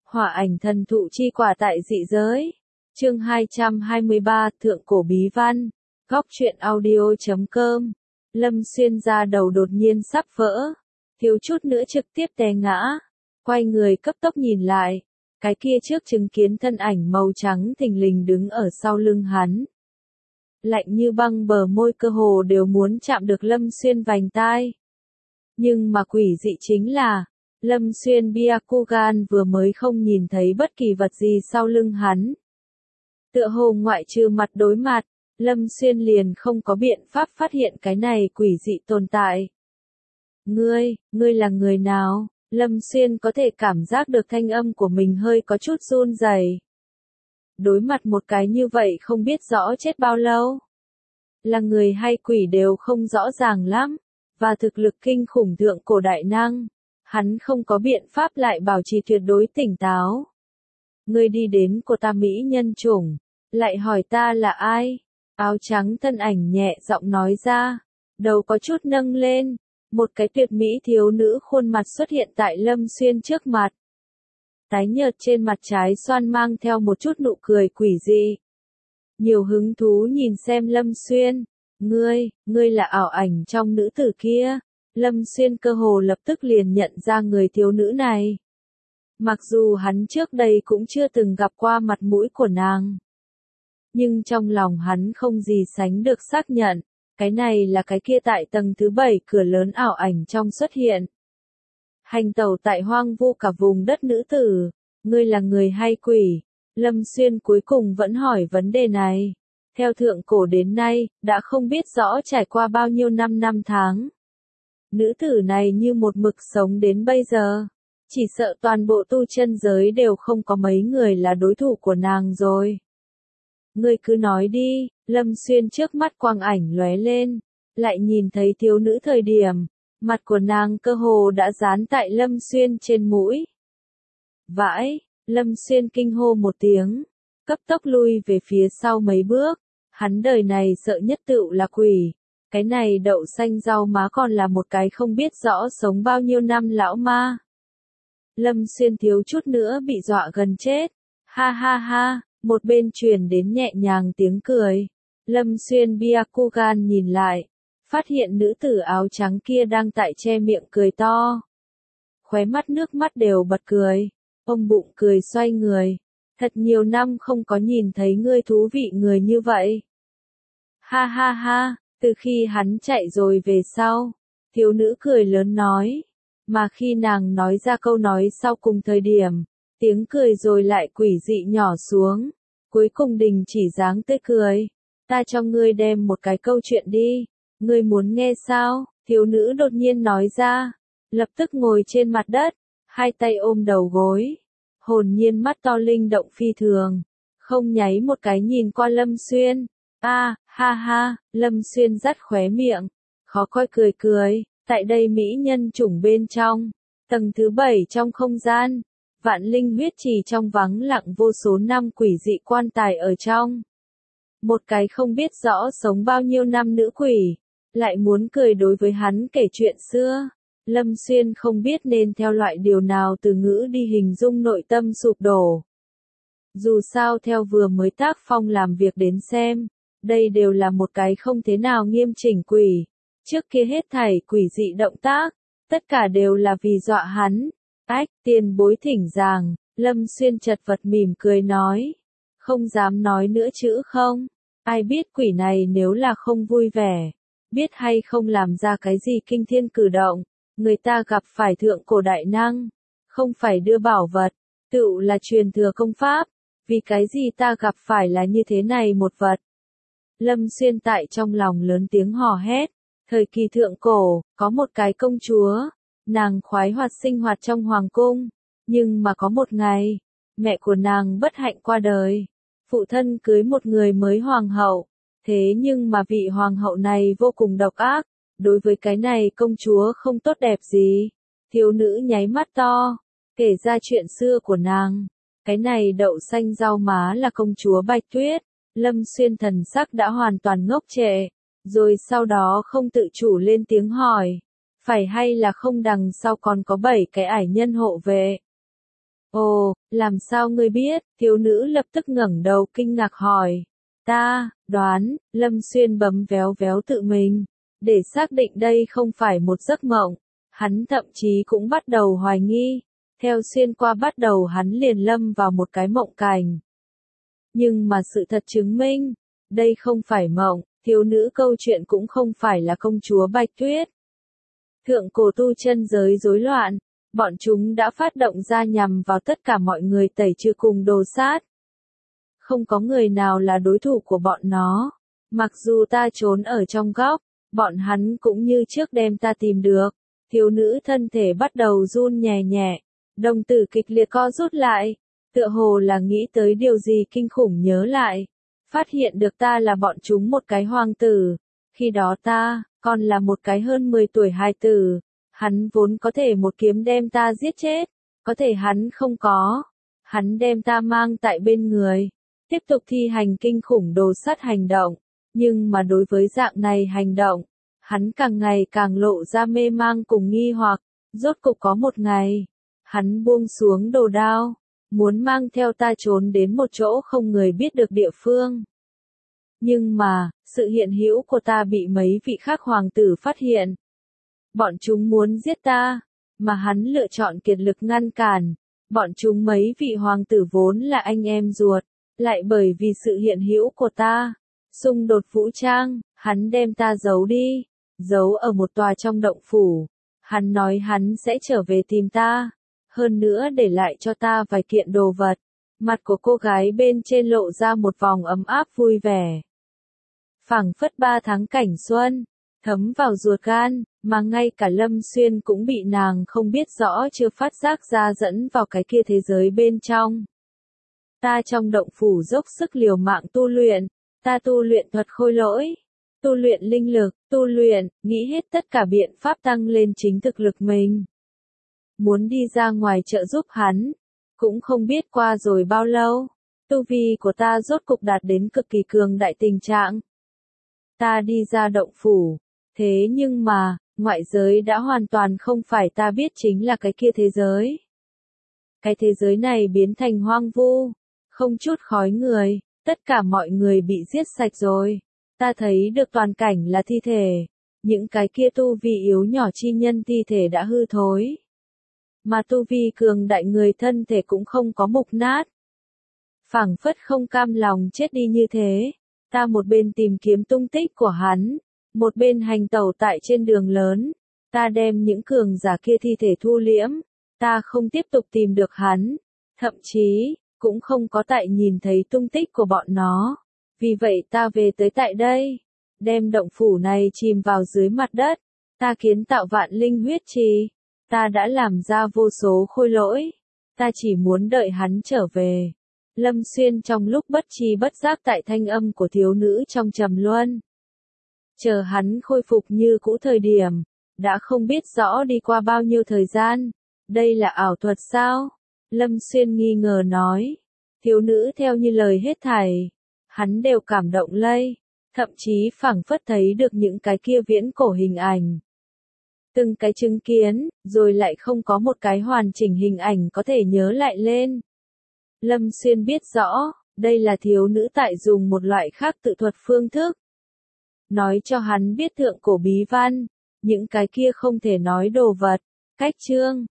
Hỏa ảnh thần thụ chi quả tại dị giới. Chương 223 Thượng cổ bí văn. Góc truyện audio.com. Lâm Xuyên da đầu đột nhiên sắp vỡ. Thiếu chút nữa trực tiếp té ngã. Quay người cấp tốc nhìn lại. Cái kia trước chứng kiến thân ảnh màu trắng thình lình đứng ở sau lưng hắn. Lạnh như băng bờ môi cơ hồ đều muốn chạm được Lâm Xuyên vành tai. Nhưng mà quỷ dị chính là, Lâm Xuyên Byakugan vừa mới không nhìn thấy bất kỳ vật gì sau lưng hắn. Tựa hồ ngoại trừ mặt đối mặt, Lâm Xuyên liền không có biện pháp phát hiện cái này quỷ dị tồn tại. Ngươi là người nào? Lâm Xuyên có thể cảm giác được thanh âm của mình hơi có chút run rẩy. Đối mặt một cái như vậy không biết rõ chết bao lâu. Là người hay quỷ đều không rõ ràng lắm, và thực lực kinh khủng thượng cổ đại năng. Hắn không có biện pháp lại bảo trì tuyệt đối tỉnh táo. Ngươi đi đến của ta mỹ nhân chủng, lại hỏi ta là ai? Áo trắng thân ảnh nhẹ giọng nói ra, đầu có chút nâng lên, một cái tuyệt mỹ thiếu nữ khuôn mặt xuất hiện tại Lâm Xuyên trước mặt. Tái nhợt trên mặt trái xoan mang theo một chút nụ cười quỷ dị. Nhiều hứng thú nhìn xem Lâm Xuyên, ngươi là ảo ảnh trong nữ tử kia. Lâm Xuyên cơ hồ lập tức liền nhận ra người thiếu nữ này. Mặc dù hắn trước đây cũng chưa từng gặp qua mặt mũi của nàng. Nhưng trong lòng hắn không gì sánh được xác nhận, cái này là cái kia tại tầng thứ 7 cửa lớn ảo ảnh trong xuất hiện. Hành tẩu tại hoang vu cả vùng đất nữ tử, ngươi là người hay quỷ? Lâm Xuyên cuối cùng vẫn hỏi vấn đề này. Theo thượng cổ đến nay, đã không biết rõ trải qua bao nhiêu năm tháng. Nữ tử này như một mực sống đến bây giờ. Chỉ sợ toàn bộ tu chân giới đều không có mấy người là đối thủ của nàng rồi. Ngươi cứ nói đi. Lâm Xuyên trước mắt quang ảnh lóe lên. Lại nhìn thấy thiếu nữ thời điểm. Mặt của nàng cơ hồ đã dán tại Lâm Xuyên trên mũi. Vãi. Lâm Xuyên kinh hô một tiếng. Cấp tốc lui về phía sau mấy bước. Hắn đời này sợ nhất tựu là quỷ. Cái này đậu xanh rau má còn là một cái không biết rõ sống bao nhiêu năm lão ma. Lâm Xuyên thiếu chút nữa bị dọa gần chết. Ha ha ha, một bên truyền đến nhẹ nhàng tiếng cười. Lâm Xuyên Byakugan nhìn lại, phát hiện nữ tử áo trắng kia đang tại che miệng cười to. Khóe mắt nước mắt đều bật cười, ôm bụng cười xoay người. Thật nhiều năm không có nhìn thấy ngươi thú vị người như vậy. Ha ha ha. Từ khi hắn chạy rồi về sau, thiếu nữ cười lớn nói, mà khi nàng nói ra câu nói sau cùng thời điểm, tiếng cười rồi lại quỷ dị nhỏ xuống, cuối cùng đình chỉ dáng tươi cười. Ta cho ngươi đem một cái câu chuyện đi, ngươi muốn nghe sao? Thiếu nữ đột nhiên nói ra, lập tức ngồi trên mặt đất, hai tay ôm đầu gối, hồn nhiên mắt to linh động phi thường, không nháy một cái nhìn qua Lâm Xuyên. Ha ha, Lâm Xuyên rắt khóe miệng, khó coi cười, tại đây mỹ nhân chủng bên trong, tầng thứ 7 trong không gian, vạn linh huyết trì trong vắng lặng vô số năm quỷ dị quan tài ở trong. Một cái không biết rõ sống bao nhiêu năm nữ quỷ, lại muốn cười đối với hắn kể chuyện xưa. Lâm Xuyên không biết nên theo loại điều nào từ ngữ đi hình dung nội tâm sụp đổ. Dù sao theo vừa mới tác phong làm việc đến xem, đây đều là một cái không thế nào nghiêm chỉnh quỷ. Trước kia hết thảy quỷ dị động tác, tất cả đều là vì dọa hắn. Tiền bối thỉnh giảng, Lâm Xuyên chật vật mỉm cười nói. Không dám nói nữa chữ không? Ai biết quỷ này nếu là không vui vẻ, biết hay không làm ra cái gì kinh thiên cử động, người ta gặp phải thượng cổ đại năng, không phải đưa bảo vật, tựu là truyền thừa công pháp, vì cái gì ta gặp phải là như thế này một vật. Lâm Xuyên tại trong lòng lớn tiếng hò hét, thời kỳ thượng cổ, có một cái công chúa, nàng khoái hoạt sinh hoạt trong hoàng cung, nhưng mà có một ngày, mẹ của nàng bất hạnh qua đời, phụ thân cưới một người mới hoàng hậu, thế nhưng mà vị hoàng hậu này vô cùng độc ác, đối với cái này công chúa không tốt đẹp gì. Thiếu nữ nháy mắt to, kể ra chuyện xưa của nàng, cái này đậu xanh rau má là công chúa Bạch Tuyết. Lâm Xuyên thần sắc đã hoàn toàn ngốc trệ, rồi sau đó không tự chủ lên tiếng hỏi, phải hay là không đằng sau còn có 7 cái ải nhân hộ vệ. Ồ, làm sao ngươi biết? Thiếu nữ lập tức ngẩng đầu kinh ngạc hỏi. Ta, đoán, Lâm Xuyên bấm véo véo tự mình, để xác định đây không phải một giấc mộng. Hắn thậm chí cũng bắt đầu hoài nghi. Theo xuyên qua bắt đầu hắn liền lâm vào một cái mộng cảnh. Nhưng mà sự thật chứng minh, đây không phải mộng, thiếu nữ câu chuyện cũng không phải là công chúa Bạch Tuyết. Thượng cổ tu chân giới rối loạn, bọn chúng đã phát động ra nhằm vào tất cả mọi người tẩy trừ cùng đồ sát. Không có người nào là đối thủ của bọn nó. Mặc dù ta trốn ở trong góc, bọn hắn cũng như trước đem ta tìm được. Thiếu nữ thân thể bắt đầu run nhẹ nhẹ, đồng tử kịch liệt co rút lại, tựa hồ là nghĩ tới điều gì kinh khủng nhớ lại. Phát hiện được ta là bọn chúng một cái hoàng tử. Khi đó ta, còn là một cái hơn 10 tuổi hài tử. Hắn vốn có thể một kiếm đem ta giết chết. Có thể hắn không có. Hắn đem ta mang tại bên người. Tiếp tục thi hành kinh khủng đồ sát hành động. Nhưng mà đối với dạng này hành động, hắn càng ngày càng lộ ra mê mang cùng nghi hoặc. Rốt cục có một ngày, hắn buông xuống đồ đao, muốn mang theo ta trốn đến một chỗ không người biết được địa phương. Nhưng mà, sự hiện hữu của ta bị mấy vị khác hoàng tử phát hiện. Bọn chúng muốn giết ta, mà hắn lựa chọn kiệt lực ngăn cản. Bọn chúng mấy vị hoàng tử vốn là anh em ruột, lại bởi vì sự hiện hữu của ta, xung đột vũ trang, hắn đem ta giấu đi, giấu ở một tòa trong động phủ. Hắn nói hắn sẽ trở về tìm ta, hơn nữa để lại cho ta vài kiện đồ vật. Mặt của cô gái bên trên lộ ra một vòng ấm áp vui vẻ. Phảng phất 3 tháng cảnh xuân, thấm vào ruột gan, mà ngay cả Lâm Xuyên cũng bị nàng không biết rõ chưa phát giác ra dẫn vào cái kia thế giới bên trong. Ta trong động phủ dốc sức liều mạng tu luyện, ta tu luyện thuật khôi lỗi, tu luyện linh lực, tu luyện, nghĩ hết tất cả biện pháp tăng lên chính thực lực mình. Muốn đi ra ngoài trợ giúp hắn, cũng không biết qua rồi bao lâu, tu vi của ta rốt cục đạt đến cực kỳ cường đại tình trạng. Ta đi ra động phủ, thế nhưng mà, ngoại giới đã hoàn toàn không phải ta biết chính là cái kia thế giới. Cái thế giới này biến thành hoang vu, không chút khói người, tất cả mọi người bị giết sạch rồi. Ta thấy được toàn cảnh là thi thể, những cái kia tu vi yếu nhỏ chi nhân thi thể đã hư thối. Mà tu vi cường đại người thân thể cũng không có mục nát. Phảng phất không cam lòng chết đi như thế. Ta một bên tìm kiếm tung tích của hắn, một bên hành tẩu tại trên đường lớn. Ta đem những cường giả kia thi thể thu liễm. Ta không tiếp tục tìm được hắn. Thậm chí, cũng không có tại nhìn thấy tung tích của bọn nó. Vì vậy ta về tới tại đây. Đem động phủ này chìm vào dưới mặt đất. Ta kiến tạo vạn linh huyết trì. Ta đã làm ra vô số khôi lỗi. Ta chỉ muốn đợi hắn trở về. Lâm Xuyên trong lúc bất tri bất giác tại thanh âm của thiếu nữ trong trầm luân. Chờ hắn khôi phục như cũ thời điểm, đã không biết rõ đi qua bao nhiêu thời gian. Đây là ảo thuật sao? Lâm Xuyên nghi ngờ nói. Thiếu nữ theo như lời hết thảy. Hắn đều cảm động lây. Thậm chí phảng phất thấy được những cái kia viễn cổ hình ảnh. Từng cái chứng kiến, rồi lại không có một cái hoàn chỉnh hình ảnh có thể nhớ lại lên. Lâm Xuyên biết rõ, đây là thiếu nữ tại dùng một loại khác tự thuật phương thức. Nói cho hắn biết thượng cổ bí văn, những cái kia không thể nói đồ vật, cách chương,